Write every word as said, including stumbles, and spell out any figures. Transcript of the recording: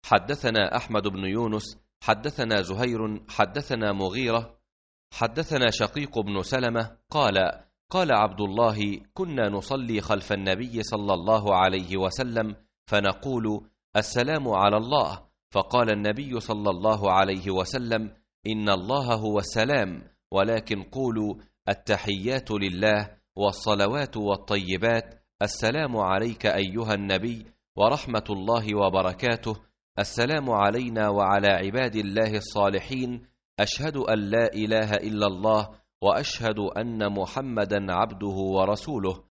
حدثنا أحمد بن يونس حدثنا زهير حدثنا مغيرة حدثنا شقيق بن سلمة قال قال عبد الله: كنا نصلي خلف النبي صلى الله عليه وسلم فنقول: السلام على الله، فقال النبي صلى الله عليه وسلم: إن الله هو السلام، ولكن قولوا: التحيات لله والصلوات والطيبات، السلام عليك أيها النبي ورحمة الله وبركاته، السلام علينا وعلى عباد الله الصالحين، أشهد أن لا إله إلا الله وأشهد أن محمدا عبده ورسوله.